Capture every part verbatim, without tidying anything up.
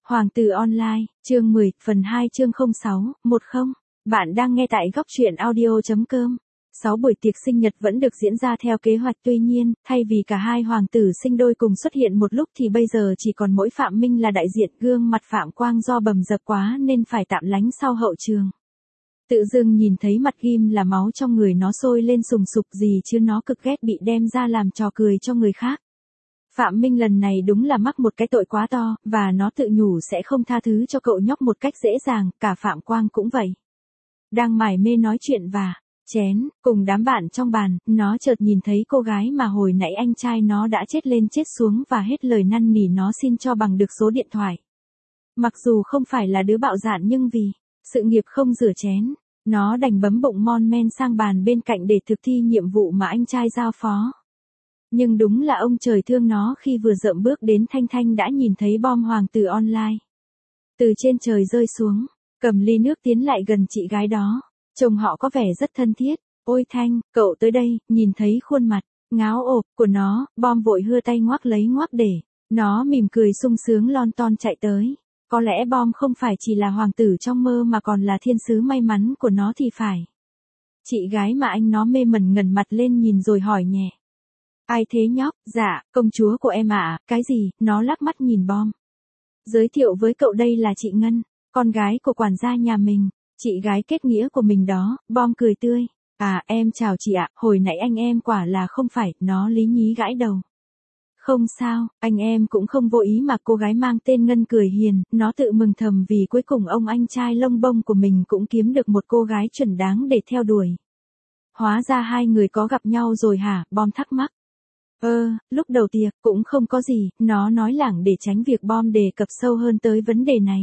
Hoàng tử online, chương mười, phần hai chương không sáu, một không. Bạn đang nghe tại góc truyện audio chấm com. Sáu buổi tiệc sinh nhật vẫn được diễn ra theo kế hoạch, tuy nhiên, thay vì cả hai hoàng tử sinh đôi cùng xuất hiện một lúc thì bây giờ chỉ còn mỗi Phạm Minh là đại diện, gương mặt Phạm Quang do bầm dập quá nên phải tạm lánh sau hậu trường. Tự dưng nhìn thấy mặt ghim là máu trong người nó sôi lên sùng sục gì chứ nó cực ghét bị đem ra làm trò cười cho người khác. Phạm Minh lần này đúng là mắc một cái tội quá to, và nó tự nhủ sẽ không tha thứ cho cậu nhóc một cách dễ dàng, cả Phạm Quang cũng vậy. Đang mải mê nói chuyện và chén, cùng đám bạn trong bàn, nó chợt nhìn thấy cô gái mà hồi nãy anh trai nó đã chết lên chết xuống và hết lời năn nỉ nó xin cho bằng được số điện thoại. Mặc dù không phải là đứa bạo dạn nhưng vì sự nghiệp không rửa chén, nó đành bấm bụng mon men sang bàn bên cạnh để thực thi nhiệm vụ mà anh trai giao phó. Nhưng đúng là ông trời thương nó khi vừa dợm bước đến Thanh Thanh đã nhìn thấy bom hoàng tử online. Từ trên trời rơi xuống, cầm ly nước tiến lại gần chị gái đó. Trông họ có vẻ rất thân thiết. Ôi Thanh, cậu tới đây, nhìn thấy khuôn mặt, ngáo ộp của nó, bom vội hưa tay ngoắc lấy ngoắc để. Nó mỉm cười sung sướng lon ton chạy tới. Có lẽ bom không phải chỉ là hoàng tử trong mơ mà còn là thiên sứ may mắn của nó thì phải. Chị gái mà anh nó mê mẩn ngẩng mặt lên nhìn rồi hỏi nhẹ. Ai thế nhóc? Dạ, công chúa của em ạ. À, cái gì? Nó lắc mắt nhìn bom. Giới thiệu với cậu đây là chị Ngân, con gái của quản gia nhà mình. Chị gái kết nghĩa của mình đó. Bom cười tươi. À, em chào chị ạ, hồi nãy anh em quả là không phải. Nó lý nhí gãi đầu. Không sao, anh em cũng không vô ý mà. Cô gái mang tên Ngân cười hiền. Nó tự mừng thầm vì cuối cùng ông anh trai lông bông của mình cũng kiếm được một cô gái chuẩn đáng để theo đuổi. Hóa ra hai người có gặp nhau rồi hả? Bom thắc mắc. Ơ, lúc đầu tiệc cũng không có gì, nó nói lảng để tránh việc bom đề cập sâu hơn tới vấn đề này.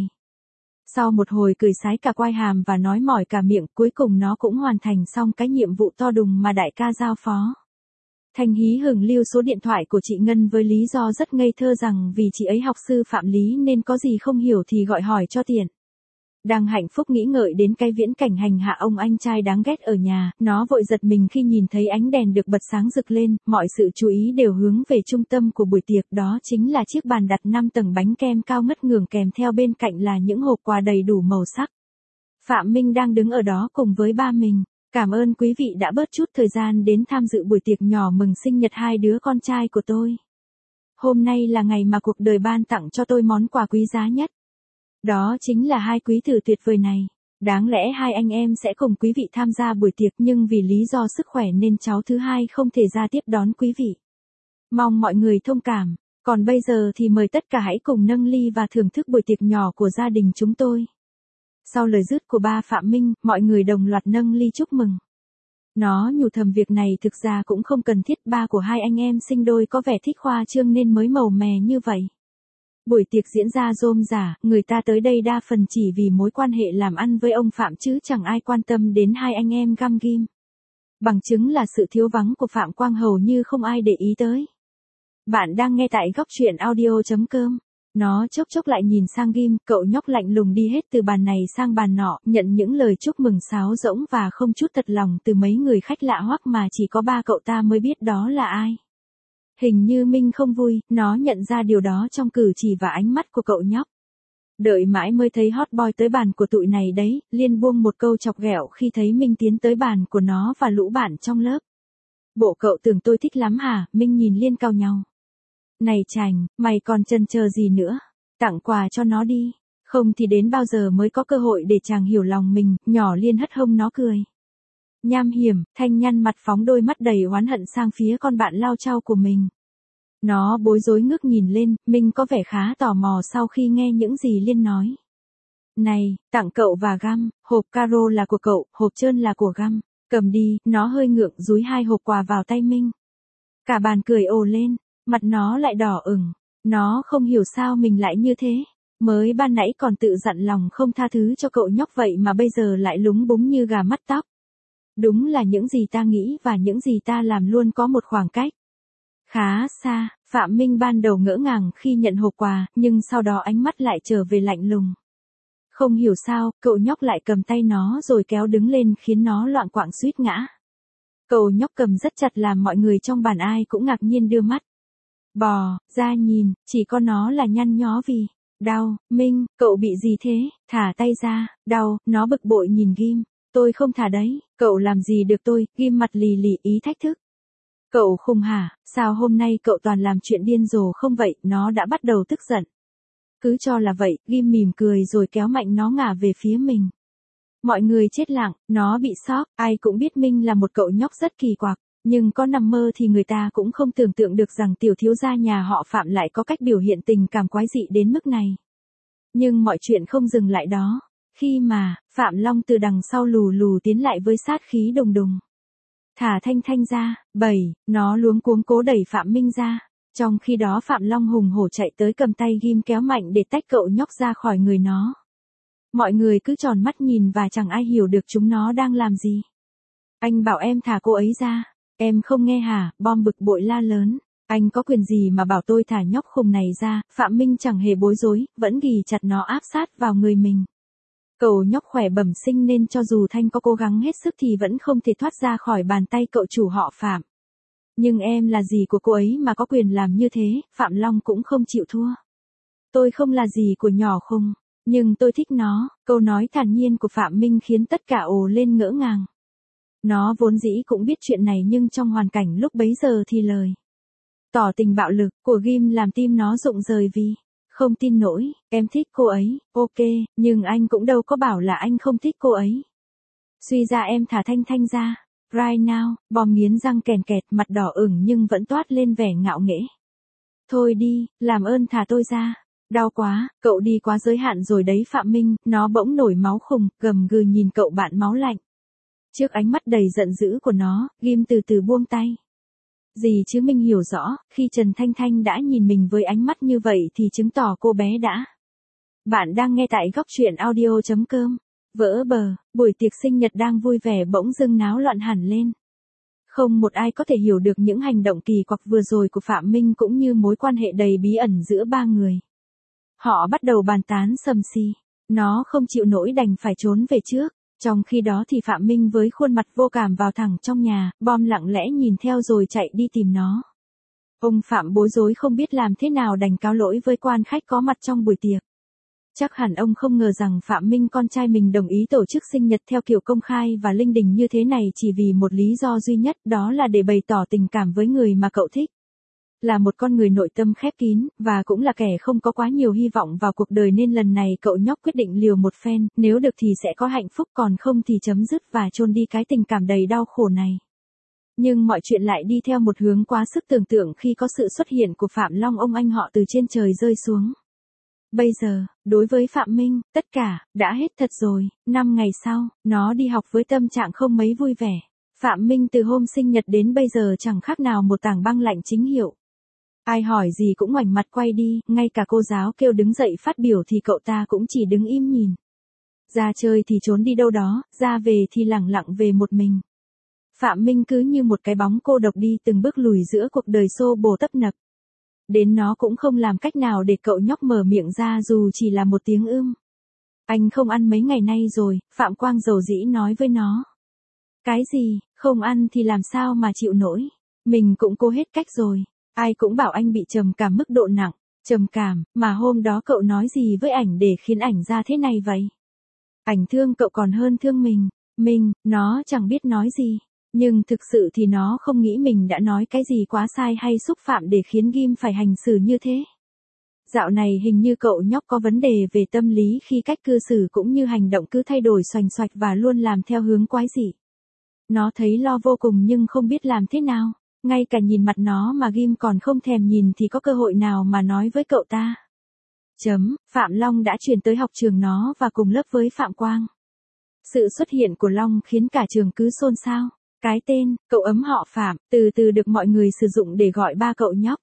Sau một hồi cười sái cả quai hàm và nói mỏi cả miệng, cuối cùng nó cũng hoàn thành xong cái nhiệm vụ to đùng mà đại ca giao phó. Thanh hí hửng lưu số điện thoại của chị Ngân với lý do rất ngây thơ rằng vì chị ấy học sư phạm lý nên có gì không hiểu thì gọi hỏi cho tiện. Đang hạnh phúc nghĩ ngợi đến cái viễn cảnh hành hạ ông anh trai đáng ghét ở nhà, nó vội giật mình khi nhìn thấy ánh đèn được bật sáng rực lên, mọi sự chú ý đều hướng về trung tâm của buổi tiệc, đó chính là chiếc bàn đặt năm tầng bánh kem cao ngất ngưởng kèm theo bên cạnh là những hộp quà đầy đủ màu sắc. Phạm Minh đang đứng ở đó cùng với ba mình. Cảm ơn quý vị đã bớt chút thời gian đến tham dự buổi tiệc nhỏ mừng sinh nhật hai đứa con trai của tôi. Hôm nay là ngày mà cuộc đời ban tặng cho tôi món quà quý giá nhất. Đó chính là hai quý tử tuyệt vời này. Đáng lẽ hai anh em sẽ cùng quý vị tham gia buổi tiệc nhưng vì lý do sức khỏe nên cháu thứ hai không thể ra tiếp đón quý vị. Mong mọi người thông cảm. Còn bây giờ thì mời tất cả hãy cùng nâng ly và thưởng thức buổi tiệc nhỏ của gia đình chúng tôi. Sau lời dứt của ba Phạm Minh, mọi người đồng loạt nâng ly chúc mừng. Nó nhủ thầm việc này thực ra cũng không cần thiết, ba của hai anh em sinh đôi có vẻ thích khoa trương nên mới màu mè như vậy. Buổi tiệc diễn ra rôm rả, người ta tới đây đa phần chỉ vì mối quan hệ làm ăn với ông Phạm chứ chẳng ai quan tâm đến hai anh em găm ghim. Bằng chứng là sự thiếu vắng của Phạm Quang hầu như không ai để ý tới. Bạn đang nghe tại góc truyện audio chấm com. Nó chốc chốc lại nhìn sang Ghim, cậu nhóc lạnh lùng đi hết từ bàn này sang bàn nọ, nhận những lời chúc mừng sáo rỗng và không chút thật lòng từ mấy người khách lạ hoắc mà chỉ có ba cậu ta mới biết đó là ai. Hình như Minh không vui, nó nhận ra điều đó trong cử chỉ và ánh mắt của cậu nhóc. Đợi mãi mới thấy hot boy tới bàn của tụi này đấy, Liên buông một câu chọc ghẹo khi thấy Minh tiến tới bàn của nó và lũ bạn trong lớp. Bộ cậu tưởng tôi thích lắm hả? Minh nhìn Liên cau nhau. Này Trành, mày còn chần chờ gì nữa? Tặng quà cho nó đi, không thì đến bao giờ mới có cơ hội để chàng hiểu lòng mình. Nhỏ Liên hất hông nó cười. Nham hiểm, Thanh nhăn mặt phóng đôi mắt đầy oán hận sang phía con bạn lao chao của mình. Nó bối rối ngước nhìn lên, Minh có vẻ khá tò mò sau khi nghe những gì Liên nói. Này, tặng cậu và Găm, hộp caro là của cậu, hộp trơn là của Găm. Cầm đi, nó hơi ngượng dúi hai hộp quà vào tay Minh. Cả bàn cười ồ lên, mặt nó lại đỏ ửng. Nó không hiểu sao mình lại như thế. Mới ban nãy còn tự dặn lòng không tha thứ cho cậu nhóc vậy mà bây giờ lại lúng búng như gà mắc tóc. Đúng là những gì ta nghĩ và những gì ta làm luôn có một khoảng cách khá xa. Phạm Minh ban đầu ngỡ ngàng khi nhận hộp quà, nhưng sau đó ánh mắt lại trở về lạnh lùng. Không hiểu sao, cậu nhóc lại cầm tay nó rồi kéo đứng lên khiến nó loạng quạng suýt ngã. Cậu nhóc cầm rất chặt làm mọi người trong bàn ai cũng ngạc nhiên đưa mắt. Bò, ra nhìn, chỉ có nó là nhăn nhó vì Đau, Minh, cậu bị gì thế, thả tay ra, đau, nó bực bội nhìn Ghim, tôi không thả đấy, cậu làm gì được tôi, Ghim mặt lì lì ý thách thức. Cậu khùng hả, sao hôm nay cậu toàn làm chuyện điên rồ không vậy, nó đã bắt đầu tức giận. Cứ cho là vậy, Ghim mỉm cười rồi kéo mạnh nó ngả về phía mình. Mọi người chết lặng, nó bị sốc, ai cũng biết Minh là một cậu nhóc rất kỳ quặc, nhưng có nằm mơ thì người ta cũng không tưởng tượng được rằng tiểu thiếu gia nhà họ Phạm lại có cách biểu hiện tình cảm quái dị đến mức này. Nhưng mọi chuyện không dừng lại đó, khi mà, Phạm Long từ đằng sau lù lù tiến lại với sát khí đùng đùng. Thả Thanh Thanh ra, bảy, nó luống cuống cố đẩy Phạm Minh ra, trong khi đó Phạm Long hùng hổ chạy tới cầm tay Ghim kéo mạnh để tách cậu nhóc ra khỏi người nó. Mọi người cứ tròn mắt nhìn và chẳng ai hiểu được chúng nó đang làm gì. Anh bảo em thả cô ấy ra, em không nghe hả, Bom bực bội la lớn. Anh có quyền gì mà bảo tôi thả nhóc khùng này ra, Phạm Minh chẳng hề bối rối, vẫn ghì chặt nó áp sát vào người mình. Cậu nhóc khỏe bẩm sinh nên cho dù Thanh có cố gắng hết sức thì vẫn không thể thoát ra khỏi bàn tay cậu chủ họ Phạm. Nhưng em là gì của cô ấy mà có quyền làm như thế, Phạm Long cũng không chịu thua. Tôi không là gì của nhỏ khùng, nhưng tôi thích nó, câu nói thản nhiên của Phạm Minh khiến tất cả ồ lên ngỡ ngàng. Nó vốn dĩ cũng biết chuyện này nhưng trong hoàn cảnh lúc bấy giờ thì lời tỏ tình bạo lực của Ghim làm tim nó rụng rời vì không tin nổi, em thích cô ấy, ok, nhưng anh cũng đâu có bảo là anh không thích cô ấy. Suy ra em thả Thanh Thanh ra, right now, Bom nghiến răng kèn kẹt mặt đỏ ửng nhưng vẫn toát lên vẻ ngạo nghễ. Thôi đi, làm ơn thả tôi ra. Đau quá, cậu đi quá giới hạn rồi đấy Phạm Minh, nó bỗng nổi máu khùng, gầm gừ nhìn cậu bạn máu lạnh. Trước ánh mắt đầy giận dữ của nó, Ghim từ từ buông tay. Gì chứ Minh hiểu rõ, khi Trần Thanh Thanh đã nhìn mình với ánh mắt như vậy thì chứng tỏ cô bé đã. Bạn đang nghe tại góc truyện audio chấm com. Vỡ bờ, buổi tiệc sinh nhật đang vui vẻ bỗng dưng náo loạn hẳn lên. Không một ai có thể hiểu được những hành động kỳ quặc vừa rồi của Phạm Minh cũng như mối quan hệ đầy bí ẩn giữa ba người. Họ bắt đầu bàn tán sầm xì. Nó không chịu nổi đành phải trốn về trước. Trong khi đó thì Phạm Minh với khuôn mặt vô cảm vào thẳng trong nhà, Bom lặng lẽ nhìn theo rồi chạy đi tìm nó. Ông Phạm bối rối không biết làm thế nào đành cáo lỗi với quan khách có mặt trong buổi tiệc. Chắc hẳn ông không ngờ rằng Phạm Minh con trai mình đồng ý tổ chức sinh nhật theo kiểu công khai và linh đình như thế này chỉ vì một lý do duy nhất, đó là để bày tỏ tình cảm với người mà cậu thích. Là một con người nội tâm khép kín, và cũng là kẻ không có quá nhiều hy vọng vào cuộc đời nên lần này cậu nhóc quyết định liều một phen, nếu được thì sẽ có hạnh phúc còn không thì chấm dứt và chôn đi cái tình cảm đầy đau khổ này. Nhưng mọi chuyện lại đi theo một hướng quá sức tưởng tượng khi có sự xuất hiện của Phạm Long, ông anh họ từ trên trời rơi xuống. Bây giờ, đối với Phạm Minh, tất cả, đã hết thật rồi. Năm ngày sau, nó đi học với tâm trạng không mấy vui vẻ. Phạm Minh từ hôm sinh nhật đến bây giờ chẳng khác nào một tảng băng lạnh chính hiệu. Ai hỏi gì cũng ngoảnh mặt quay đi, ngay cả cô giáo kêu đứng dậy phát biểu thì cậu ta cũng chỉ đứng im nhìn. Ra chơi thì trốn đi đâu đó, ra về thì lẳng lặng về một mình. Phạm Minh cứ như một cái bóng cô độc đi từng bước lùi giữa cuộc đời xô bồ tấp nập. Đến nó cũng không làm cách nào để cậu nhóc mở miệng ra dù chỉ là một tiếng ưm. Anh không ăn mấy ngày nay rồi, Phạm Quang dầu dĩ nói với nó. Cái gì, không ăn thì làm sao mà chịu nổi. Mình cũng cố hết cách rồi. Ai cũng bảo anh bị trầm cảm mức độ nặng. Trầm cảm, mà hôm đó cậu nói gì với ảnh để khiến ảnh ra thế này vậy? Ảnh thương cậu còn hơn thương mình. Mình, nó chẳng biết nói gì. Nhưng thực sự thì nó không nghĩ mình đã nói cái gì quá sai hay xúc phạm để khiến Ghim phải hành xử như thế. Dạo này hình như cậu nhóc có vấn đề về tâm lý khi cách cư xử cũng như hành động cứ thay đổi xoành xoạch và luôn làm theo hướng quái dị. Nó thấy lo vô cùng nhưng không biết làm thế nào. Ngay cả nhìn mặt nó mà Ghim còn không thèm nhìn thì có cơ hội nào mà nói với cậu ta. Chấm, Phạm Long đã chuyển tới học trường nó và cùng lớp với Phạm Quang. Sự xuất hiện của Long khiến cả trường cứ xôn xao. Cái tên, cậu ấm họ Phạm, từ từ được mọi người sử dụng để gọi ba cậu nhóc.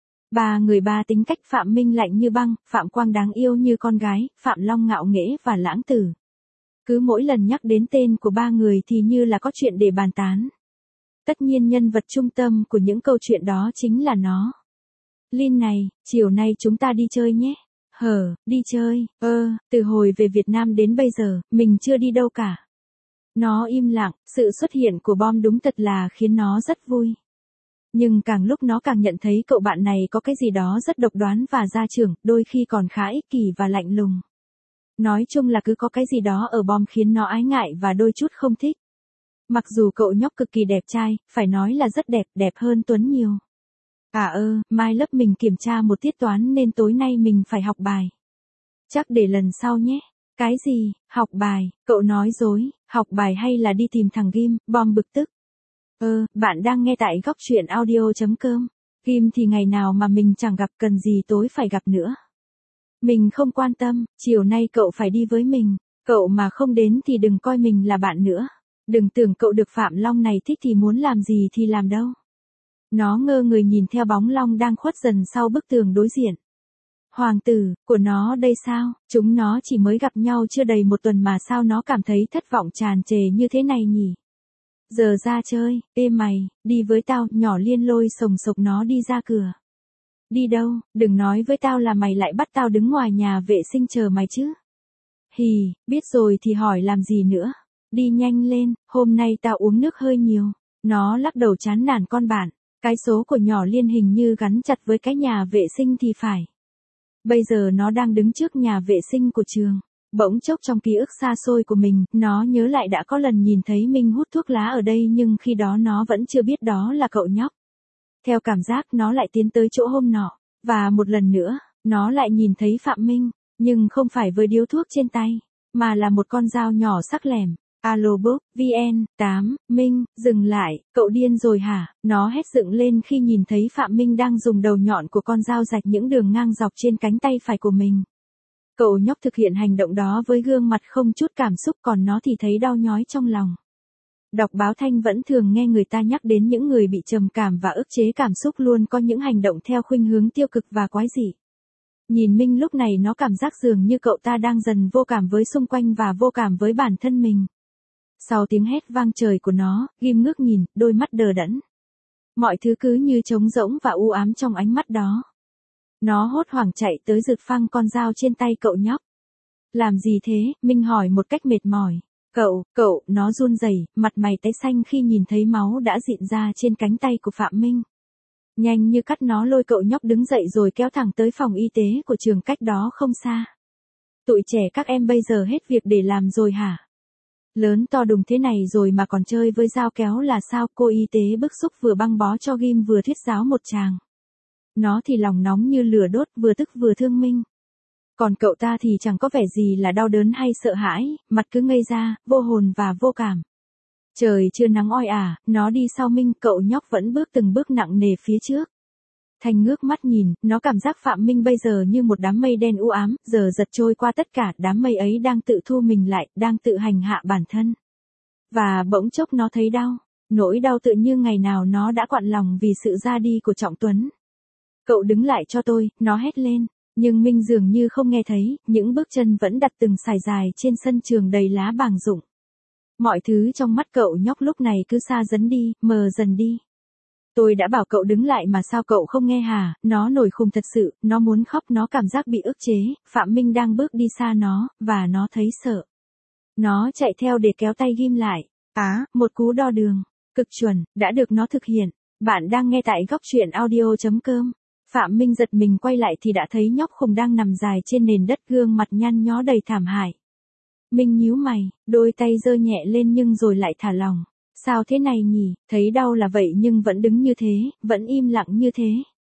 Ba người ba tính cách, Phạm Minh lạnh như băng, Phạm Quang đáng yêu như con gái, Phạm Long ngạo nghễ và lãng tử. Cứ mỗi lần nhắc đến tên của ba người thì như là có chuyện để bàn tán. Tất nhiên nhân vật trung tâm của những câu chuyện đó chính là nó. Lin này, chiều nay chúng ta đi chơi nhé. Hờ, đi chơi, ơ, từ hồi về Việt Nam đến bây giờ, mình chưa đi đâu cả. Nó im lặng, sự xuất hiện của Bom đúng thật là khiến nó rất vui. Nhưng càng lúc nó càng nhận thấy cậu bạn này có cái gì đó rất độc đoán và gia trưởng, đôi khi còn khá ích kỷ và lạnh lùng. Nói chung là cứ có cái gì đó ở Bom khiến nó ái ngại và đôi chút không thích. Mặc dù cậu nhóc cực kỳ đẹp trai, phải nói là rất đẹp, đẹp hơn Tuấn nhiều. À ơ, mai lớp mình kiểm tra một tiết toán nên tối nay mình phải học bài. Chắc để lần sau nhé. Cái gì, học bài, cậu nói dối, học bài hay là đi tìm thằng Ghim, Bom bực tức. Ơ, bạn đang nghe tại góc truyện audio.com. Ghim thì ngày nào mà mình chẳng gặp, cần gì tối phải gặp nữa. Mình không quan tâm, chiều nay cậu phải đi với mình. Cậu mà không đến thì đừng coi mình là bạn nữa. Đừng tưởng cậu được Phạm Long này thích thì muốn làm gì thì làm đâu. Nó ngơ người nhìn theo bóng Long đang khuất dần sau bức tường đối diện. Hoàng tử, của nó đây sao? Chúng nó chỉ mới gặp nhau chưa đầy một tuần mà sao nó cảm thấy thất vọng tràn trề như thế này nhỉ? Giờ ra chơi, ê mày, đi với tao, nhỏ Liên lôi sồng sộc nó đi ra cửa. Đi đâu, đừng nói với tao là mày lại bắt tao đứng ngoài nhà vệ sinh chờ mày chứ. Hì, biết rồi thì hỏi làm gì nữa. Đi nhanh lên, hôm nay tao uống nước hơi nhiều. Nó lắc đầu chán nản con bạn. Cái số của nhỏ Liên hình như gắn chặt với cái nhà vệ sinh thì phải. Bây giờ nó đang đứng trước nhà vệ sinh của trường. Bỗng chốc trong ký ức xa xôi của mình, nó nhớ lại đã có lần nhìn thấy Minh hút thuốc lá ở đây nhưng khi đó nó vẫn chưa biết đó là cậu nhóc. Theo cảm giác nó lại tiến tới chỗ hôm nọ. Và một lần nữa, nó lại nhìn thấy Phạm Minh, nhưng không phải với điếu thuốc trên tay, mà là một con dao nhỏ sắc lẻm. Alo book, vn, tám, Minh, dừng lại, cậu điên rồi hả? Nó hét dựng lên khi nhìn thấy Phạm Minh đang dùng đầu nhọn của con dao rạch những đường ngang dọc trên cánh tay phải của mình. Cậu nhóc thực hiện hành động đó với gương mặt không chút cảm xúc, còn nó thì thấy đau nhói trong lòng. Đọc báo Thanh vẫn thường nghe người ta nhắc đến những người bị trầm cảm và ức chế cảm xúc luôn có những hành động theo khuynh hướng tiêu cực và quái dị. Nhìn Minh lúc này nó cảm giác dường như cậu ta đang dần vô cảm với xung quanh và vô cảm với bản thân mình. Sau tiếng hét vang trời của nó, Ghim ngước nhìn, đôi mắt đờ đẫn. Mọi thứ cứ như trống rỗng và u ám trong ánh mắt đó. Nó hốt hoảng chạy tới giật phăng con dao trên tay cậu nhóc. Làm gì thế? Minh hỏi một cách mệt mỏi. Cậu, cậu, nó run rẩy, mặt mày tái xanh khi nhìn thấy máu đã rịn ra trên cánh tay của Phạm Minh. Nhanh như cắt nó lôi cậu nhóc đứng dậy rồi kéo thẳng tới phòng y tế của trường cách đó không xa. Tụi trẻ các em bây giờ hết việc để làm rồi hả? Lớn to đùng thế này rồi mà còn chơi với dao kéo là sao? Cô y tế bức xúc vừa băng bó cho Ghim vừa thuyết giáo một tràng. Nó thì lòng nóng như lửa đốt, vừa tức vừa thương Minh. Còn cậu ta thì chẳng có vẻ gì là đau đớn hay sợ hãi, mặt cứ ngây ra, vô hồn và vô cảm. Trời chưa nắng oi ả, nó đi sau Minh, cậu nhóc vẫn bước từng bước nặng nề phía trước. Thanh ngước mắt nhìn, nó cảm giác Phạm Minh bây giờ như một đám mây đen u ám, giờ giật trôi qua tất cả, đám mây ấy đang tự thu mình lại, đang tự hành hạ bản thân. Và bỗng chốc nó thấy đau, nỗi đau tự như ngày nào nó đã quặn lòng vì sự ra đi của Trọng Tuấn. Cậu đứng lại cho tôi, nó hét lên, nhưng Minh dường như không nghe thấy, những bước chân vẫn đặt từng sải dài trên sân trường đầy lá bàng rụng. Mọi thứ trong mắt cậu nhóc lúc này cứ xa dần đi, mờ dần đi. Tôi đã bảo cậu đứng lại mà sao cậu không nghe hả? Nó nổi khùng thật sự, nó muốn khóc, nó cảm giác bị ức chế, Phạm Minh đang bước đi xa nó, và nó thấy sợ. Nó chạy theo để kéo tay Ghim lại. Á, một cú đo đường, cực chuẩn, đã được nó thực hiện. Bạn đang nghe tại góc truyện audio.com. Phạm Minh giật mình quay lại thì đã thấy nhóc khùng đang nằm dài trên nền đất, gương mặt nhăn nhó đầy thảm hại. Minh nhíu mày, đôi tay giơ nhẹ lên nhưng rồi lại thả lỏng. Sao thế này nhỉ, thấy đau là vậy nhưng vẫn đứng như thế, vẫn im lặng như thế.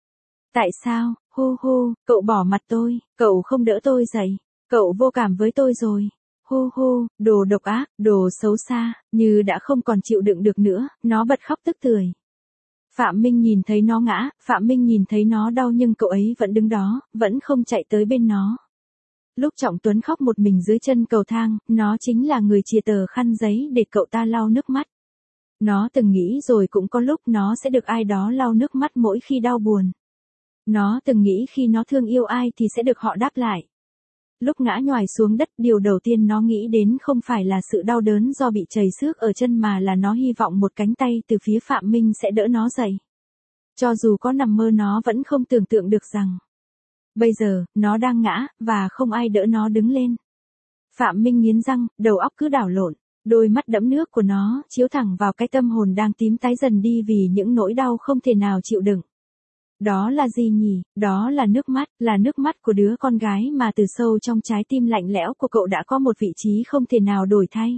Tại sao, hu hu, cậu bỏ mặt tôi, cậu không đỡ tôi dậy, cậu vô cảm với tôi rồi. Hu hu, đồ độc ác, đồ xấu xa, như đã không còn chịu đựng được nữa, nó bật khóc tức tưởi. Phạm Minh nhìn thấy nó ngã, Phạm Minh nhìn thấy nó đau nhưng cậu ấy vẫn đứng đó, vẫn không chạy tới bên nó. Lúc Trọng Tuấn khóc một mình dưới chân cầu thang, nó chính là người chìa tờ khăn giấy để cậu ta lau nước mắt. Nó từng nghĩ rồi cũng có lúc nó sẽ được ai đó lau nước mắt mỗi khi đau buồn. Nó từng nghĩ khi nó thương yêu ai thì sẽ được họ đáp lại. Lúc ngã nhoài xuống đất, điều đầu tiên nó nghĩ đến không phải là sự đau đớn do bị trầy xước ở chân mà là nó hy vọng một cánh tay từ phía Phạm Minh sẽ đỡ nó dậy. Cho dù có nằm mơ nó vẫn không tưởng tượng được rằng bây giờ, nó đang ngã, và không ai đỡ nó đứng lên. Phạm Minh nghiến răng, đầu óc cứ đảo lộn. Đôi mắt đẫm nước của nó chiếu thẳng vào cái tâm hồn đang tím tái dần đi vì những nỗi đau không thể nào chịu đựng. Đó là gì nhỉ? Đó là nước mắt, là nước mắt của đứa con gái mà từ sâu trong trái tim lạnh lẽo của cậu đã có một vị trí không thể nào đổi thay.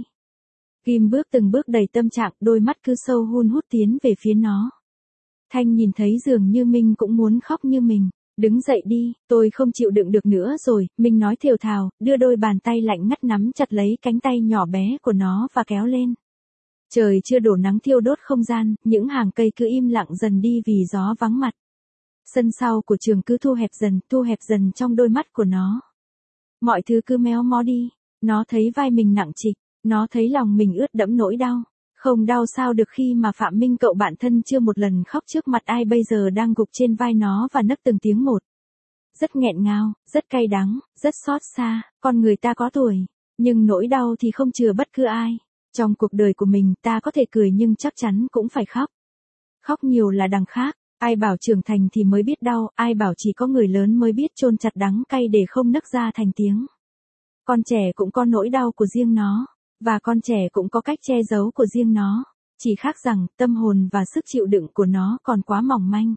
Kim bước từng bước đầy tâm trạng, đôi mắt cứ sâu hun hút tiến về phía nó. Thanh nhìn thấy dường như Minh cũng muốn khóc như mình. Đứng dậy đi, tôi không chịu đựng được nữa rồi, Minh nói thều thào, đưa đôi bàn tay lạnh ngắt nắm chặt lấy cánh tay nhỏ bé của nó và kéo lên. Trời chưa đổ nắng thiêu đốt không gian, những hàng cây cứ im lặng dần đi vì gió vắng mặt. Sân sau của trường cứ thu hẹp dần, thu hẹp dần trong đôi mắt của nó. Mọi thứ cứ méo mó đi, nó thấy vai mình nặng trịch, nó thấy lòng mình ướt đẫm nỗi đau. Không đau sao được khi mà Phạm Minh cậu bạn thân chưa một lần khóc trước mặt ai bây giờ đang gục trên vai nó và nấc từng tiếng một. Rất nghẹn ngào, rất cay đắng, rất xót xa, con người ta có tuổi, nhưng nỗi đau thì không chừa bất cứ ai. Trong cuộc đời của mình ta có thể cười nhưng chắc chắn cũng phải khóc. Khóc nhiều là đằng khác, ai bảo trưởng thành thì mới biết đau, ai bảo chỉ có người lớn mới biết chôn chặt đắng cay để không nấc ra thành tiếng. Con trẻ cũng có nỗi đau của riêng nó. Và con trẻ cũng có cách che giấu của riêng nó, chỉ khác rằng tâm hồn và sức chịu đựng của nó còn quá mỏng manh.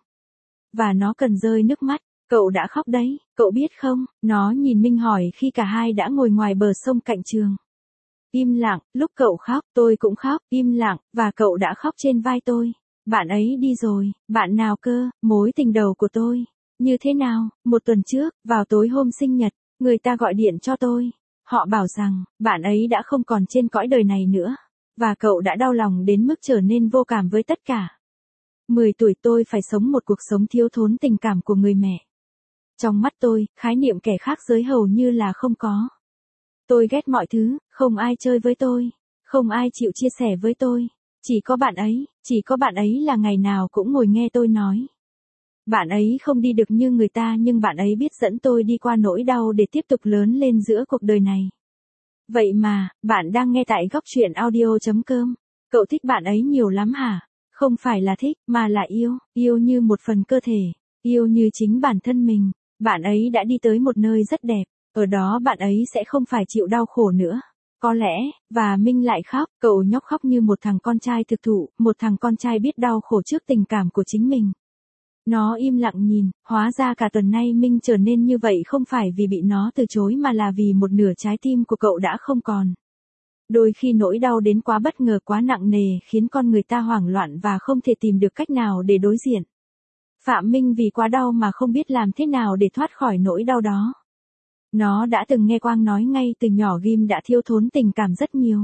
Và nó cần rơi nước mắt, cậu đã khóc đấy, cậu biết không? Nó nhìn Minh hỏi khi cả hai đã ngồi ngoài bờ sông cạnh trường. Im lặng, lúc cậu khóc, tôi cũng khóc, im lặng, và cậu đã khóc trên vai tôi. Bạn ấy đi rồi, bạn nào cơ, mối tình đầu của tôi. Như thế nào, một tuần trước, vào tối hôm sinh nhật, người ta gọi điện cho tôi. Họ bảo rằng, bạn ấy đã không còn trên cõi đời này nữa, và cậu đã đau lòng đến mức trở nên vô cảm với tất cả. mười tuổi tôi phải sống một cuộc sống thiếu thốn tình cảm của người mẹ. Trong mắt tôi, khái niệm kẻ khác giới hầu như là không có. Tôi ghét mọi thứ, không ai chơi với tôi, không ai chịu chia sẻ với tôi. Chỉ có bạn ấy, chỉ có bạn ấy là ngày nào cũng ngồi nghe tôi nói. Bạn ấy không đi được như người ta nhưng bạn ấy biết dẫn tôi đi qua nỗi đau để tiếp tục lớn lên giữa cuộc đời này. Vậy mà, bạn đang nghe tại góc truyện audio chấm com. Cậu thích bạn ấy nhiều lắm hả? Không phải là thích, mà là yêu, yêu như một phần cơ thể, yêu như chính bản thân mình. Bạn ấy đã đi tới một nơi rất đẹp, ở đó bạn ấy sẽ không phải chịu đau khổ nữa. Có lẽ, và Minh lại khóc, cậu nhóc khóc như một thằng con trai thực thụ, một thằng con trai biết đau khổ trước tình cảm của chính mình. Nó im lặng nhìn, hóa ra cả tuần nay Minh trở nên như vậy không phải vì bị nó từ chối mà là vì một nửa trái tim của cậu đã không còn. Đôi khi nỗi đau đến quá bất ngờ quá nặng nề khiến con người ta hoảng loạn và không thể tìm được cách nào để đối diện. Phạm Minh vì quá đau mà không biết làm thế nào để thoát khỏi nỗi đau đó. Nó đã từng nghe Quang nói ngay từ nhỏ Ghim đã thiếu thốn tình cảm rất nhiều.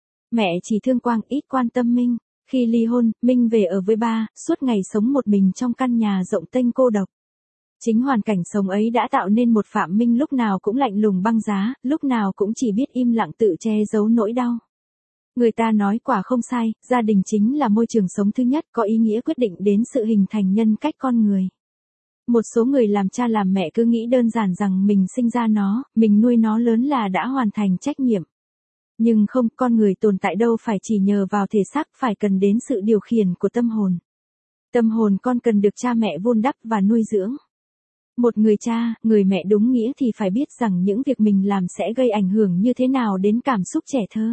Mẹ chỉ thương Quang ít quan tâm Minh. Khi ly hôn, Minh về ở với ba, suốt ngày sống một mình trong căn nhà rộng tênh cô độc. Chính hoàn cảnh sống ấy đã tạo nên một Phạm Minh lúc nào cũng lạnh lùng băng giá, lúc nào cũng chỉ biết im lặng tự che giấu nỗi đau. Người ta nói quả không sai, gia đình chính là môi trường sống thứ nhất có ý nghĩa quyết định đến sự hình thành nhân cách con người. Một số người làm cha làm mẹ cứ nghĩ đơn giản rằng mình sinh ra nó, mình nuôi nó lớn là đã hoàn thành trách nhiệm. Nhưng không, con người tồn tại đâu phải chỉ nhờ vào thể xác, phải cần đến sự điều khiển của tâm hồn. Tâm hồn con cần được cha mẹ vun đắp và nuôi dưỡng. Một người cha, người mẹ đúng nghĩa thì phải biết rằng những việc mình làm sẽ gây ảnh hưởng như thế nào đến cảm xúc trẻ thơ.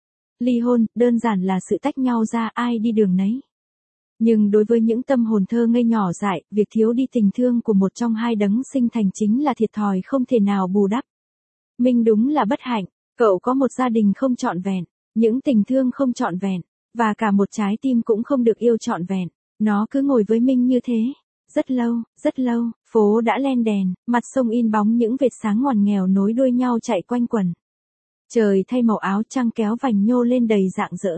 Ly hôn, đơn giản là sự tách nhau ra, ai đi đường nấy. Nhưng đối với những tâm hồn thơ ngây nhỏ dại, việc thiếu đi tình thương của một trong hai đấng sinh thành chính là thiệt thòi không thể nào bù đắp. Minh đúng là bất hạnh, cậu có một gia đình không trọn vẹn, những tình thương không trọn vẹn, và cả một trái tim cũng không được yêu trọn vẹn. Nó cứ ngồi với Minh như thế. Rất lâu, rất lâu, phố đã len đèn, mặt sông in bóng những vệt sáng ngoằn nghèo nối đuôi nhau chạy quanh quẩn. Trời thay màu áo trăng kéo vành nhô lên đầy rạng rỡ.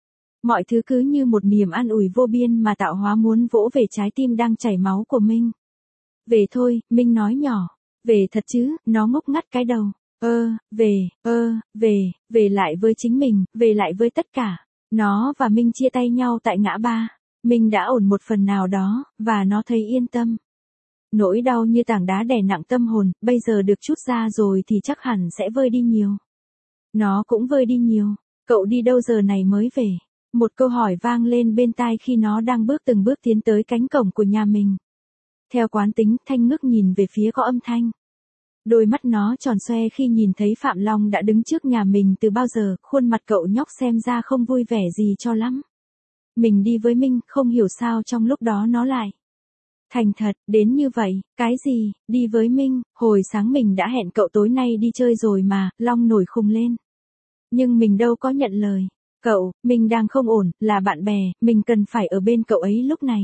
Mọi thứ cứ như một niềm an ủi vô biên mà tạo hóa muốn vỗ về trái tim đang chảy máu của Minh. Về thôi, Minh nói nhỏ. Về thật chứ, nó ngốc ngắt cái đầu. Ơ, về, ơ, về, về lại với chính mình, về lại với tất cả. Nó và Minh chia tay nhau tại ngã ba. Minh đã ổn một phần nào đó, và nó thấy yên tâm. Nỗi đau như tảng đá đè nặng tâm hồn, bây giờ được trút ra rồi thì chắc hẳn sẽ vơi đi nhiều. Nó cũng vơi đi nhiều. Cậu đi đâu giờ này mới về? Một câu hỏi vang lên bên tai khi nó đang bước từng bước tiến tới cánh cổng của nhà mình. Theo quán tính, Thanh ngước nhìn về phía có âm thanh. Đôi mắt nó tròn xoe khi nhìn thấy Phạm Long đã đứng trước nhà mình từ bao giờ, khuôn mặt cậu nhóc xem ra không vui vẻ gì cho lắm. Mình đi với Minh, không hiểu sao trong lúc đó nó lại thành thật, đến như vậy, cái gì, đi với Minh, hồi sáng mình đã hẹn cậu tối nay đi chơi rồi mà, Long nổi khùng lên. Nhưng mình đâu có nhận lời. Cậu, mình đang không ổn, là bạn bè, mình cần phải ở bên cậu ấy lúc này.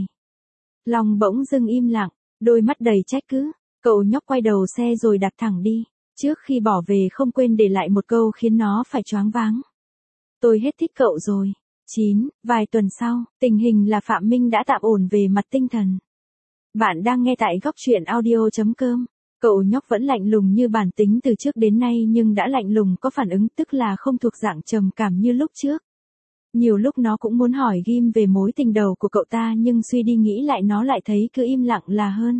Long bỗng dưng im lặng, đôi mắt đầy trách cứ. Cậu nhóc quay đầu xe rồi đặt thẳng đi. Trước khi bỏ về không quên để lại một câu khiến nó phải choáng váng. Tôi hết thích cậu rồi. chín. Vài tuần sau, tình hình là Phạm Minh đã tạm ổn về mặt tinh thần. Bạn đang nghe tại góc truyện audio.com. Cậu nhóc vẫn lạnh lùng như bản tính từ trước đến nay nhưng đã lạnh lùng có phản ứng, tức là không thuộc dạng trầm cảm như lúc trước. Nhiều lúc nó cũng muốn hỏi ghim về mối tình đầu của cậu ta nhưng suy đi nghĩ lại nó lại thấy cứ im lặng là hơn.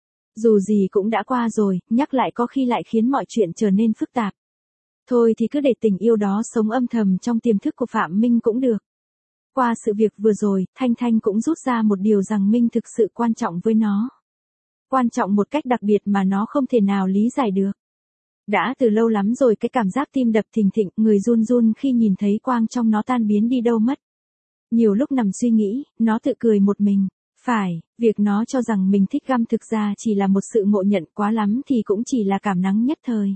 Dù gì cũng đã qua rồi, nhắc lại có khi lại khiến mọi chuyện trở nên phức tạp. Thôi thì cứ để tình yêu đó sống âm thầm trong tiềm thức của Phạm Minh cũng được. Qua sự việc vừa rồi, Thanh Thanh cũng rút ra một điều rằng Minh thực sự quan trọng với nó. Quan trọng một cách đặc biệt mà nó không thể nào lý giải được. Đã từ lâu lắm rồi cái cảm giác tim đập thình thịch, người run run khi nhìn thấy quang trong nó tan biến đi đâu mất. Nhiều lúc nằm suy nghĩ, nó tự cười một mình. Phải, việc nó cho rằng mình thích găm thực ra chỉ là một sự ngộ nhận, quá lắm thì cũng chỉ là cảm nắng nhất thời.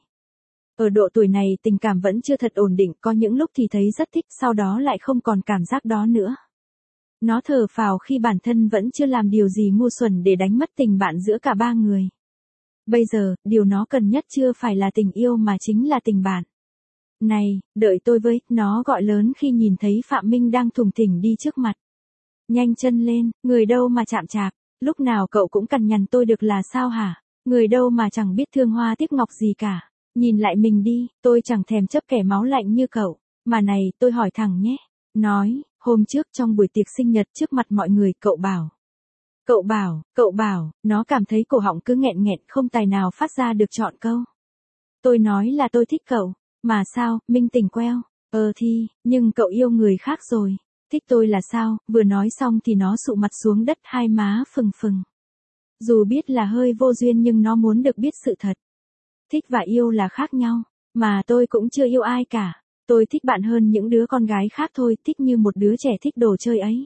Ở độ tuổi này tình cảm vẫn chưa thật ổn định, có những lúc thì thấy rất thích, sau đó lại không còn cảm giác đó nữa. Nó thở phào khi bản thân vẫn chưa làm điều gì ngu xuẩn để đánh mất tình bạn giữa cả ba người. Bây giờ, điều nó cần nhất chưa phải là tình yêu mà chính là tình bạn. Này, đợi tôi với, nó gọi lớn khi nhìn thấy Phạm Minh đang thùng thình đi trước mặt. Nhanh chân lên, người đâu mà chạm chạp, lúc nào cậu cũng cằn nhằn tôi được là sao hả? Người đâu mà chẳng biết thương hoa tiếc ngọc gì cả. Nhìn lại mình đi, tôi chẳng thèm chấp kẻ máu lạnh như cậu. Mà này, tôi hỏi thẳng nhé. Nói, hôm trước trong buổi tiệc sinh nhật trước mặt mọi người, cậu bảo. Cậu bảo, cậu bảo, nó cảm thấy cổ họng cứ nghẹn nghẹn không tài nào phát ra được trọn câu. Tôi nói là tôi thích cậu. Mà sao, Minh tỉnh queo. Ờ thì, nhưng cậu yêu người khác rồi. Thích tôi là sao, vừa nói xong thì nó sụ mặt xuống đất, hai má phừng phừng. Dù biết là hơi vô duyên nhưng nó muốn được biết sự thật. Thích và yêu là khác nhau, mà tôi cũng chưa yêu ai cả. Tôi thích bạn hơn những đứa con gái khác thôi, thích như một đứa trẻ thích đồ chơi ấy.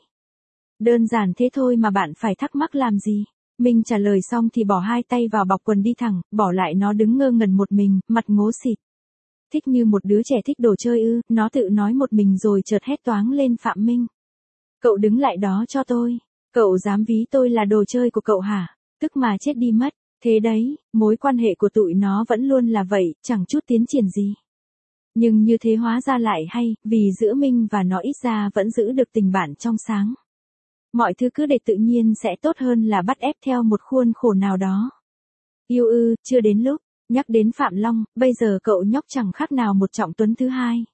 Đơn giản thế thôi mà bạn phải thắc mắc làm gì. Minh trả lời xong thì bỏ hai tay vào bọc quần đi thẳng, bỏ lại nó đứng ngơ ngẩn một mình, mặt ngố xịt. Thích như một đứa trẻ thích đồ chơi ư, nó tự nói một mình rồi chợt hét toáng lên Phạm Minh. Cậu đứng lại đó cho tôi. Cậu dám ví tôi là đồ chơi của cậu hả? Tức mà chết đi mất. Thế đấy, mối quan hệ của tụi nó vẫn luôn là vậy, chẳng chút tiến triển gì. Nhưng như thế hóa ra lại hay, vì giữa Minh và nó ít ra vẫn giữ được tình bạn trong sáng. Mọi thứ cứ để tự nhiên sẽ tốt hơn là bắt ép theo một khuôn khổ nào đó. Yêu ư, chưa đến lúc. Nhắc đến Phạm Long, bây giờ cậu nhóc chẳng khác nào một Trọng Tuấn thứ hai.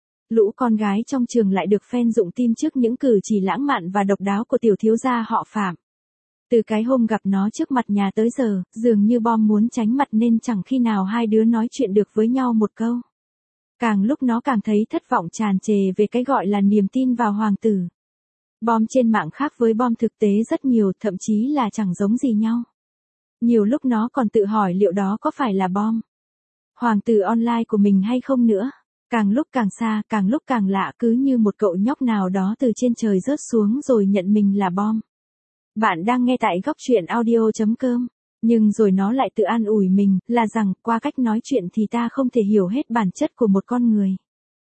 Lũ con gái trong trường lại được phen dụng tim trước những cử chỉ lãng mạn và độc đáo của tiểu thiếu gia họ Phạm. Từ cái hôm gặp nó trước mặt nhà tới giờ, dường như bom muốn tránh mặt nên chẳng khi nào hai đứa nói chuyện được với nhau một câu. Càng lúc nó càng thấy thất vọng tràn trề về cái gọi là niềm tin vào hoàng tử. Bom trên mạng khác với bom thực tế rất nhiều, thậm chí là chẳng giống gì nhau. Nhiều lúc nó còn tự hỏi liệu đó có phải là bom hoàng tử online của mình hay không nữa. Càng lúc càng xa, càng lúc càng lạ, cứ như một cậu nhóc nào đó từ trên trời rớt xuống rồi nhận mình là bom. Bạn đang nghe tại góc truyện audio.com. Nhưng rồi nó lại tự an ủi mình, là rằng, qua cách nói chuyện thì ta không thể hiểu hết bản chất của một con người.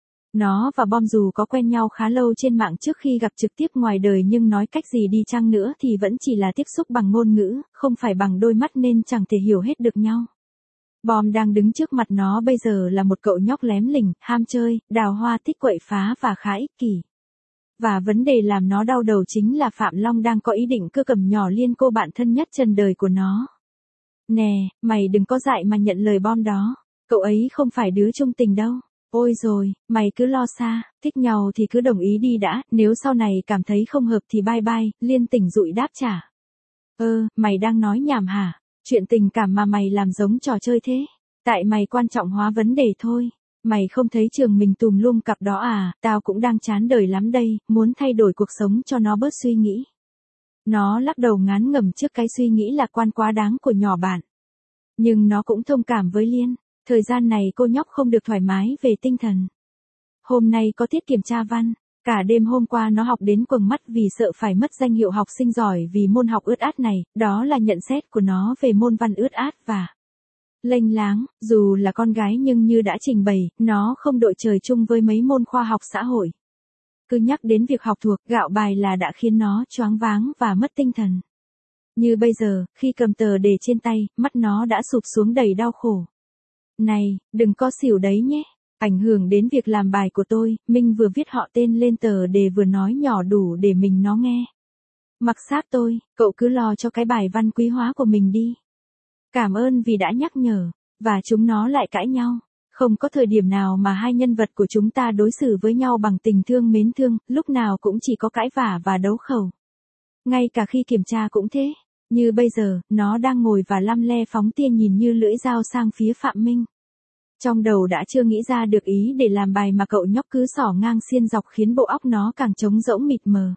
Nó và bom dù có quen nhau khá lâu trên mạng trước khi gặp trực tiếp ngoài đời nhưng nói cách gì đi chăng nữa thì vẫn chỉ là tiếp xúc bằng ngôn ngữ, không phải bằng đôi mắt nên chẳng thể hiểu hết được nhau. Bom đang đứng trước mặt nó bây giờ là một cậu nhóc lém lỉnh, ham chơi, đào hoa, thích quậy phá và khá ích kỷ. Và vấn đề làm nó đau đầu chính là Phạm Long đang có ý định cưa cầm nhỏ Liên, cô bạn thân nhất trần đời của nó. Nè, mày đừng có dại mà nhận lời bom đó. Cậu ấy không phải đứa trung tình đâu. Ôi rồi, mày cứ lo xa, thích nhau thì cứ đồng ý đi đã, nếu sau này cảm thấy không hợp thì bye bye, Liên tỉnh dụi đáp trả. Ơ, mày đang nói nhảm hả? Chuyện tình cảm mà mày làm giống trò chơi thế. Tại mày quan trọng hóa vấn đề thôi. Mày không thấy trường mình tùm lum cặp đó à, tao cũng đang chán đời lắm đây, muốn thay đổi cuộc sống cho nó bớt suy nghĩ. Nó lắc đầu ngán ngẩm trước cái suy nghĩ lạc quan quá đáng của nhỏ bạn. Nhưng nó cũng thông cảm với Liên, thời gian này cô nhóc không được thoải mái về tinh thần. Hôm nay có tiết kiểm tra văn, cả đêm hôm qua nó học đến quầng mắt vì sợ phải mất danh hiệu học sinh giỏi vì môn học ướt át này, đó là nhận xét của nó về môn văn ướt át và lênh láng. Dù là con gái nhưng như đã trình bày, nó không đội trời chung với mấy môn khoa học xã hội. Cứ nhắc đến việc học thuộc gạo bài là đã khiến nó choáng váng và mất tinh thần. Như bây giờ, khi cầm tờ đề trên tay, mắt nó đã sụp xuống đầy đau khổ. Này, đừng có xỉu đấy nhé. Ảnh hưởng đến việc làm bài của tôi, Minh vừa viết họ tên lên tờ đề vừa nói nhỏ đủ để mình nó nghe. Mặc xác tôi, cậu cứ lo cho cái bài văn quý hóa của mình đi. Cảm ơn vì đã nhắc nhở, và chúng nó lại cãi nhau. Không có thời điểm nào mà hai nhân vật của chúng ta đối xử với nhau bằng tình thương mến thương, lúc nào cũng chỉ có cãi vả và đấu khẩu. Ngay cả khi kiểm tra cũng thế. Như bây giờ, nó đang ngồi và lăm le phóng tia nhìn như lưỡi dao sang phía Phạm Minh. Trong đầu đã chưa nghĩ ra được ý để làm bài mà cậu nhóc cứ xỏ ngang xiên dọc khiến bộ óc nó càng trống rỗng mịt mờ.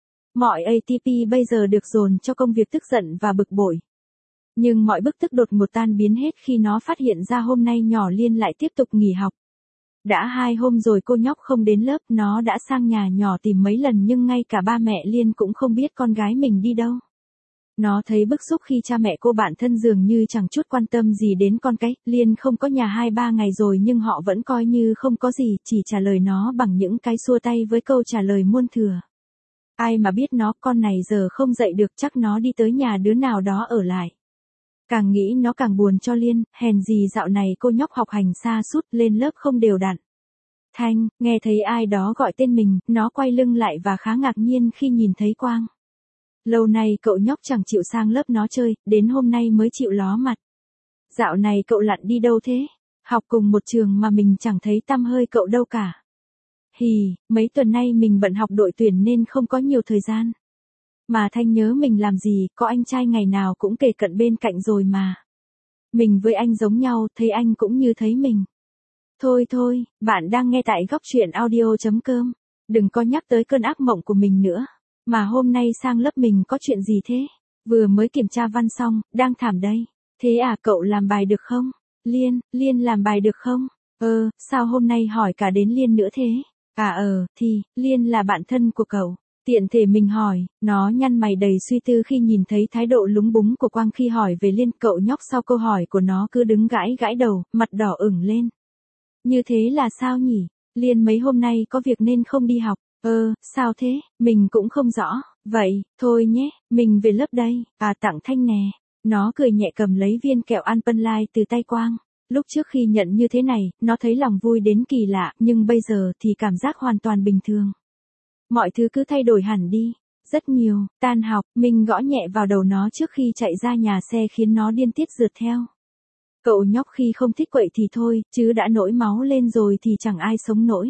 Mọi a tê pê bây giờ được dồn cho công việc tức giận và bực bội. Nhưng mọi bức tức đột ngột tan biến hết khi nó phát hiện ra hôm nay nhỏ Liên lại tiếp tục nghỉ học. Đã hai hôm rồi cô nhóc không đến lớp, nó đã sang nhà nhỏ tìm mấy lần nhưng ngay cả ba mẹ Liên cũng không biết con gái mình đi đâu. Nó thấy bức xúc khi cha mẹ cô bạn thân dường như chẳng chút quan tâm gì đến con cái. Liên không có nhà hai ba ngày rồi nhưng họ vẫn coi như không có gì, chỉ trả lời nó bằng những cái xua tay với câu trả lời muôn thừa. Ai mà biết nó, con này giờ không dậy được, chắc nó đi tới nhà đứa nào đó ở lại. Càng nghĩ nó càng buồn cho Liên, hèn gì dạo này cô nhóc học hành sa sút, lên lớp không đều đặn. Thanh, nghe thấy ai đó gọi tên mình, nó quay lưng lại và khá ngạc nhiên khi nhìn thấy Quang. Lâu nay cậu nhóc chẳng chịu sang lớp nó chơi, đến hôm nay mới chịu ló mặt. Dạo này cậu lặn đi đâu thế? Học cùng một trường mà mình chẳng thấy tăm hơi cậu đâu cả. Hì, mấy tuần nay mình bận học đội tuyển nên không có nhiều thời gian. Mà Thanh nhớ mình làm gì, có anh trai ngày nào cũng kề cận bên cạnh rồi mà. Mình với anh giống nhau, thấy anh cũng như thấy mình. Thôi thôi, bạn đang nghe tại góc truyện audio chấm com. Đừng có nhắc tới cơn ác mộng của mình nữa. Mà hôm nay sang lớp mình có chuyện gì thế? Vừa mới kiểm tra văn xong, đang thảm đây. Thế à, cậu làm bài được không? Liên, Liên làm bài được không? Ờ, sao hôm nay hỏi cả đến Liên nữa thế? À ờ, thì, Liên là bạn thân của cậu. Tiện thể mình hỏi, nó nhăn mày đầy suy tư khi nhìn thấy thái độ lúng búng của Quang khi hỏi về Liên. Cậu nhóc sau câu hỏi của nó cứ đứng gãi gãi đầu, mặt đỏ ửng lên. Như thế là sao nhỉ? Liên mấy hôm nay có việc nên không đi học. Ơ, sao thế, mình cũng không rõ. Vậy, thôi nhé, mình về lớp đây. À, tặng Thanh nè. Nó cười nhẹ cầm lấy viên kẹo ăn phân lai từ tay Quang. Lúc trước khi nhận như thế này, nó thấy lòng vui đến kỳ lạ, nhưng bây giờ thì cảm giác hoàn toàn bình thường. Mọi thứ cứ thay đổi hẳn đi. Rất nhiều. Tan học, mình gõ nhẹ vào đầu nó trước khi chạy ra nhà xe khiến nó điên tiết rượt theo. Cậu nhóc khi không thích quậy thì thôi, chứ đã nổi máu lên rồi thì chẳng ai sống nổi.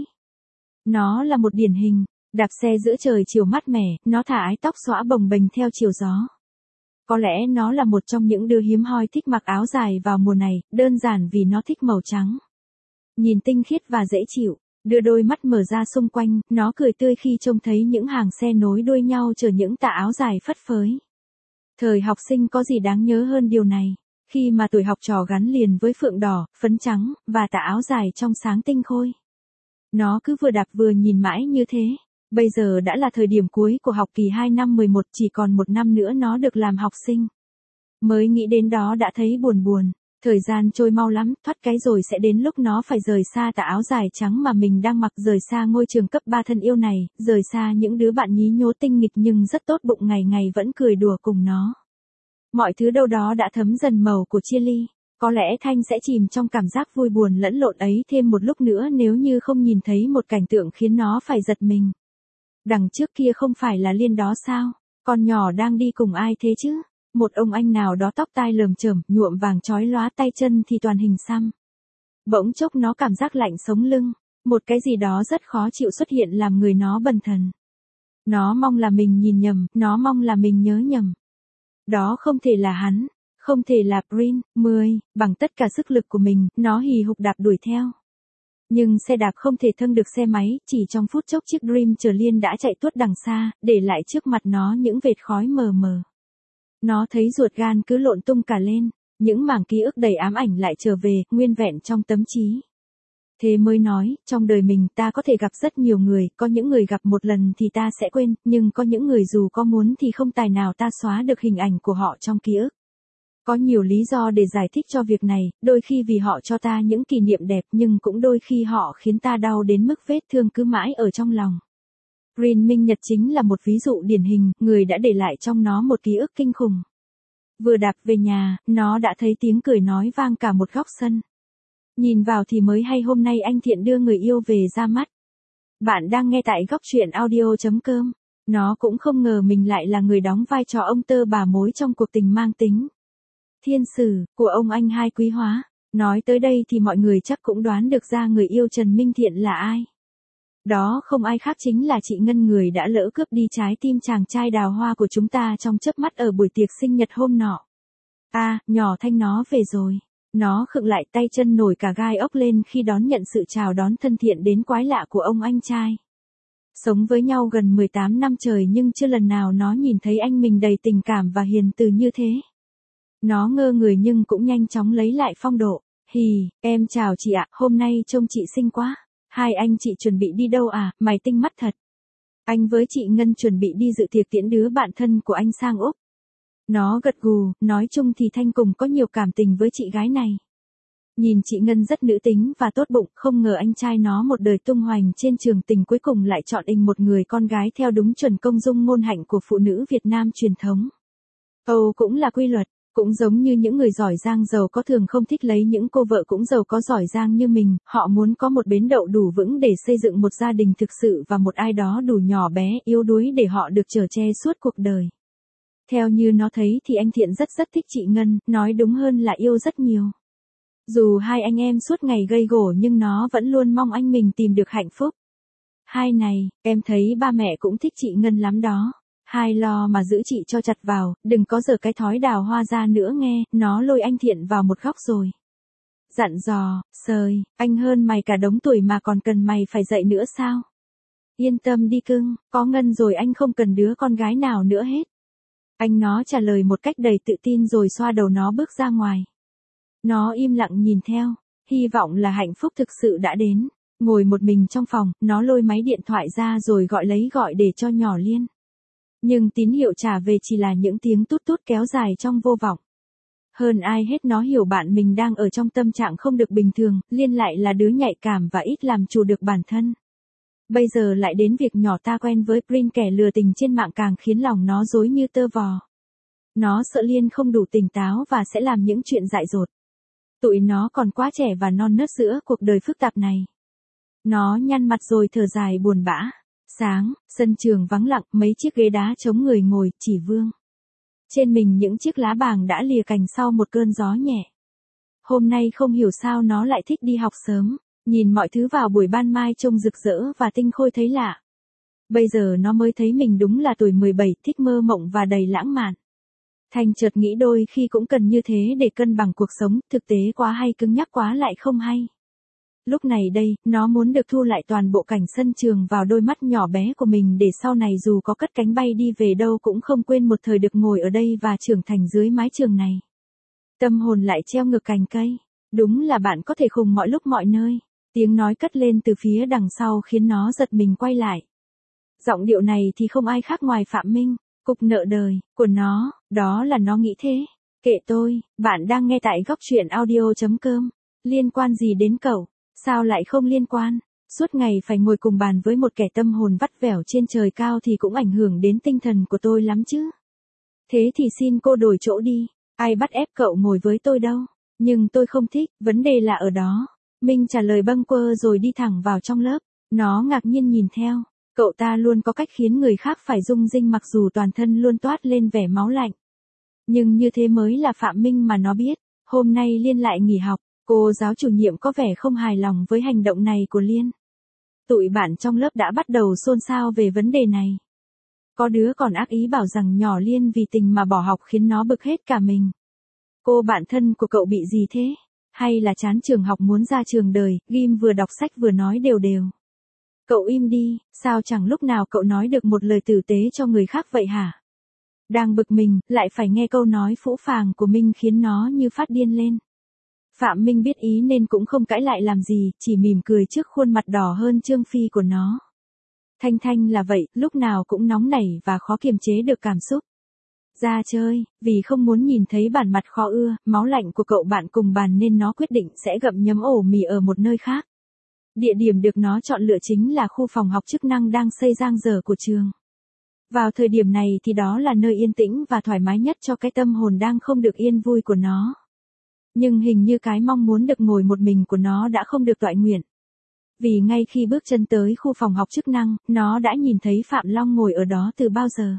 Nó là một điển hình. Đạp xe giữa trời chiều mát mẻ, nó thả ái tóc xõa bồng bềnh theo chiều gió. Có lẽ nó là một trong những đứa hiếm hoi thích mặc áo dài vào mùa này, đơn giản vì nó thích màu trắng. Nhìn tinh khiết và dễ chịu, đưa đôi mắt mở ra xung quanh, nó cười tươi khi trông thấy những hàng xe nối đuôi nhau chở những tà áo dài phất phới. Thời học sinh có gì đáng nhớ hơn điều này, khi mà tuổi học trò gắn liền với phượng đỏ, phấn trắng, và tà áo dài trong sáng tinh khôi. Nó cứ vừa đạp vừa nhìn mãi như thế. Bây giờ đã là thời điểm cuối của học kỳ hai năm mười một, chỉ còn một năm nữa nó được làm học sinh. Mới nghĩ đến đó đã thấy buồn buồn. Thời gian trôi mau lắm, thoát cái rồi sẽ đến lúc nó phải rời xa tà áo dài trắng mà mình đang mặc, rời xa ngôi trường cấp ba thân yêu này, rời xa những đứa bạn nhí nhố tinh nghịch nhưng rất tốt bụng ngày ngày vẫn cười đùa cùng nó. Mọi thứ đâu đó đã thấm dần màu của chia ly. Có lẽ Thanh sẽ chìm trong cảm giác vui buồn lẫn lộn ấy thêm một lúc nữa nếu như không nhìn thấy một cảnh tượng khiến nó phải giật mình. Đằng trước kia không phải là Liên đó sao? Con nhỏ đang đi cùng ai thế chứ? Một ông anh nào đó tóc tai lởm chởm, nhuộm vàng chói lóa, tay chân thì toàn hình xăm. Bỗng chốc nó cảm giác lạnh sống lưng, một cái gì đó rất khó chịu xuất hiện làm người nó bần thần. Nó mong là mình nhìn nhầm, nó mong là mình nhớ nhầm. Đó không thể là hắn, không thể là Prince. Mười, bằng tất cả sức lực của mình, nó hì hục đạp đuổi theo. Nhưng xe đạp không thể thâng được xe máy, chỉ trong phút chốc chiếc Dream chở Liên đã chạy tuốt đằng xa, để lại trước mặt nó những vệt khói mờ mờ. Nó thấy ruột gan cứ lộn tung cả lên, Những mảng ký ức đầy ám ảnh lại trở về, nguyên vẹn trong tâm trí. Thế mới nói, trong đời mình ta có thể gặp rất nhiều người, có những người gặp một lần thì ta sẽ quên, nhưng có những người dù có muốn thì không tài nào ta xóa được hình ảnh của họ trong ký ức. Có nhiều lý do để giải thích cho việc này, đôi khi vì họ cho ta những kỷ niệm đẹp nhưng cũng đôi khi họ khiến ta đau đến mức vết thương cứ mãi ở trong lòng. Green Minh Nhật chính là một ví dụ điển hình, người đã để lại trong nó một ký ức kinh khủng. Vừa đạp về nhà, nó đã thấy tiếng cười nói vang cả một góc sân. Nhìn vào thì mới hay hôm nay anh Thiện đưa người yêu về ra mắt. Bạn đang nghe tại góc truyện audio chấm com. Nó cũng không ngờ mình lại là người đóng vai trò ông tơ bà mối trong cuộc tình mang tính thiên sử của ông anh hai Quý Hóa. Nói tới đây thì mọi người chắc cũng đoán được ra người yêu Trần Minh Thiện là ai. Đó không ai khác chính là chị Ngân, người đã lỡ cướp đi trái tim chàng trai đào hoa của chúng ta trong chớp mắt ở buổi tiệc sinh nhật hôm nọ. À, nhỏ Thanh nó về rồi. Nó khựng lại, tay chân nổi cả gai ốc lên khi đón nhận sự chào đón thân thiện đến quái lạ của ông anh trai. Sống với nhau gần mười tám năm trời nhưng chưa lần nào nó nhìn thấy anh mình đầy tình cảm và hiền từ như thế. Nó ngơ người nhưng cũng nhanh chóng lấy lại phong độ. Hì, em chào chị ạ, hôm nay trông chị xinh quá. Hai anh chị chuẩn bị đi đâu à, mày tinh mắt thật. Anh với chị Ngân chuẩn bị đi dự tiệc tiễn đứa bạn thân của anh sang Úc. Nó gật gù, nói chung thì Thanh cùng có nhiều cảm tình với chị gái này. Nhìn chị Ngân rất nữ tính và tốt bụng, không ngờ anh trai nó một đời tung hoành trên trường tình cuối cùng lại chọn ình một người con gái theo đúng chuẩn công dung ngôn hạnh của phụ nữ Việt Nam truyền thống. Âu cũng là quy luật, cũng giống như những người giỏi giang giàu có thường không thích lấy những cô vợ cũng giàu có giỏi giang như mình, họ muốn có một bến đậu đủ vững để xây dựng một gia đình thực sự và một ai đó đủ nhỏ bé, yếu đuối để họ được chở che suốt cuộc đời. Theo như nó thấy thì anh Thiện rất rất thích chị Ngân, nói đúng hơn là yêu rất nhiều. Dù hai anh em suốt ngày gây gổ nhưng nó vẫn luôn mong anh mình tìm được hạnh phúc. Hai này, em thấy ba mẹ cũng thích chị Ngân lắm đó. Hai lo mà giữ chị cho chặt vào, đừng có giở cái thói đào hoa ra nữa nghe, nó lôi anh Thiện vào một góc rồi. Dặn dò, sời, anh hơn mày cả đống tuổi mà còn cần mày phải dạy nữa sao? Yên tâm đi cưng, có Ngân rồi anh không cần đứa con gái nào nữa hết. Anh nó trả lời một cách đầy tự tin rồi xoa đầu nó bước ra ngoài. Nó im lặng nhìn theo, hy vọng là hạnh phúc thực sự đã đến. Ngồi một mình trong phòng, nó lôi máy điện thoại ra rồi gọi lấy gọi để cho nhỏ Liên. Nhưng tín hiệu trả về chỉ là những tiếng tút tút kéo dài trong vô vọng. Hơn ai hết nó hiểu bạn mình đang ở trong tâm trạng không được bình thường, Liên lại là đứa nhạy cảm và ít làm chủ được bản thân. Bây giờ lại đến việc nhỏ ta quen với Prin, kẻ lừa tình trên mạng, càng khiến lòng nó rối như tơ vò. Nó sợ Liên không đủ tỉnh táo và sẽ làm những chuyện dại dột. Tụi nó còn quá trẻ và non nớt giữa cuộc đời phức tạp này. Nó nhăn mặt rồi thở dài buồn bã. Sáng, sân trường vắng lặng, mấy chiếc ghế đá chống người ngồi, chỉ vương. Trên mình những chiếc lá bàng đã lìa cành sau một cơn gió nhẹ. Hôm nay không hiểu sao nó lại thích đi học sớm, nhìn mọi thứ vào buổi ban mai trông rực rỡ và tinh khôi thấy lạ. Bây giờ nó mới thấy mình đúng là tuổi mười bảy, thích mơ mộng và đầy lãng mạn. Thành chợt nghĩ đôi khi cũng cần như thế để cân bằng cuộc sống, thực tế quá hay cứng nhắc quá lại không hay. Lúc này đây, nó muốn được thu lại toàn bộ cảnh sân trường vào đôi mắt nhỏ bé của mình để sau này dù có cất cánh bay đi về đâu cũng không quên một thời được ngồi ở đây và trưởng thành dưới mái trường này. Tâm hồn lại treo ngược cành cây. Đúng là bạn có thể khùng mọi lúc mọi nơi. Tiếng nói cất lên từ phía đằng sau khiến nó giật mình quay lại. Giọng điệu này thì không ai khác ngoài Phạm Minh, cục nợ đời của nó, đó là nó nghĩ thế. Kệ tôi, bạn đang nghe tại góc truyện audio chấm com. Liên quan gì đến cậu? Sao lại không liên quan? Suốt ngày phải ngồi cùng bàn với một kẻ tâm hồn vắt vẻo trên trời cao thì cũng ảnh hưởng đến tinh thần của tôi lắm chứ. Thế thì xin cô đổi chỗ đi, ai bắt ép cậu ngồi với tôi đâu. Nhưng tôi không thích, vấn đề là ở đó. Minh trả lời bâng quơ rồi đi thẳng vào trong lớp. Nó ngạc nhiên nhìn theo. Cậu ta luôn có cách khiến người khác phải rung rinh mặc dù toàn thân luôn toát lên vẻ máu lạnh. Nhưng như thế mới là Phạm Minh mà nó biết. Hôm nay Liên lại nghỉ học. Cô giáo chủ nhiệm có vẻ không hài lòng với hành động này của Liên. Tụi bạn trong lớp đã bắt đầu xôn xao về vấn đề này. Có đứa còn ác ý bảo rằng nhỏ Liên vì tình mà bỏ học khiến nó bực hết cả mình. Cô bạn thân của cậu bị gì thế? Hay là chán trường học muốn ra trường đời, ghim vừa đọc sách vừa nói đều đều. Cậu im đi, sao chẳng lúc nào cậu nói được một lời tử tế cho người khác vậy hả? Đang bực mình, lại phải nghe câu nói phũ phàng của Minh khiến nó như phát điên lên. Phạm Minh biết ý nên cũng không cãi lại làm gì, chỉ mỉm cười trước khuôn mặt đỏ hơn Trương Phi của nó. Thanh Thanh là vậy, lúc nào cũng nóng nảy và khó kiềm chế được cảm xúc. Ra chơi, vì không muốn nhìn thấy bản mặt khó ưa, máu lạnh của cậu bạn cùng bàn nên nó quyết định sẽ gặm nhấm ổ mì ở một nơi khác. Địa điểm được nó chọn lựa chính là khu phòng học chức năng đang xây dang dở của trường. Vào thời điểm này thì đó là nơi yên tĩnh và thoải mái nhất cho cái tâm hồn đang không được yên vui của nó. Nhưng hình như cái mong muốn được ngồi một mình của nó đã không được toại nguyện. Vì ngay khi bước chân tới khu phòng học chức năng, nó đã nhìn thấy Phạm Long ngồi ở đó từ bao giờ.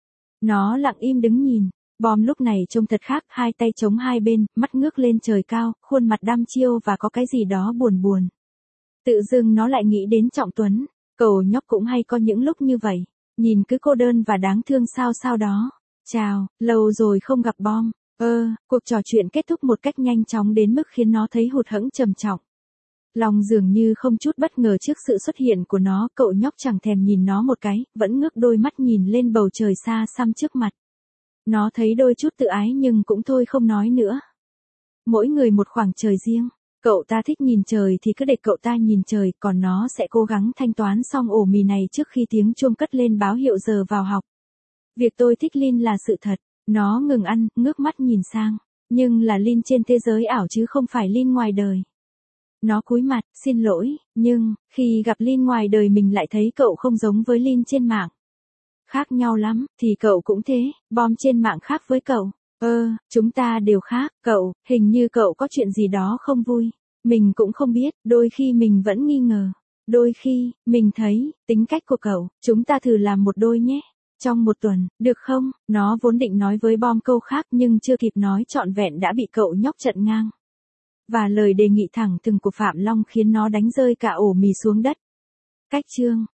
Nó lặng im đứng nhìn, Bom lúc này trông thật khác, hai tay chống hai bên, mắt ngước lên trời cao, khuôn mặt đăm chiêu và có cái gì đó buồn buồn. Tự dưng nó lại nghĩ đến Trọng Tuấn, cậu nhóc cũng hay có những lúc như vậy, nhìn cứ cô đơn và đáng thương sao sao đó. Chào, lâu rồi không gặp Bom. Ơ, cuộc trò chuyện kết thúc một cách nhanh chóng đến mức khiến nó thấy hụt hẫng trầm trọng. Lòng dường như không chút bất ngờ trước sự xuất hiện của nó, cậu nhóc chẳng thèm nhìn nó một cái, vẫn ngước đôi mắt nhìn lên bầu trời xa xăm trước mặt. Nó thấy đôi chút tự ái nhưng cũng thôi không nói nữa. Mỗi người một khoảng trời riêng, cậu ta thích nhìn trời thì cứ để cậu ta nhìn trời, còn nó sẽ cố gắng thanh toán xong ổ mì này trước khi tiếng chuông cất lên báo hiệu giờ vào học. Việc tôi thích Lin là sự thật, nó ngừng ăn, ngước mắt nhìn sang, nhưng là Lin trên thế giới ảo chứ không phải Lin ngoài đời. Nó cúi mặt, xin lỗi, nhưng, khi gặp Lin ngoài đời mình lại thấy cậu không giống với Lin trên mạng. Khác nhau lắm, thì cậu cũng thế, Bom trên mạng khác với cậu. Ơ, chúng ta đều khác, cậu, hình như cậu có chuyện gì đó không vui. Mình cũng không biết, đôi khi mình vẫn nghi ngờ. Đôi khi, mình thấy, tính cách của cậu, chúng ta thử làm một đôi nhé. Trong một tuần, được không? Nó vốn định nói với Bom câu khác nhưng chưa kịp nói trọn vẹn đã bị cậu nhóc chặn ngang. Và lời đề nghị thẳng thừng của Phạm Long khiến nó đánh rơi cả ổ mì xuống đất. Cách chương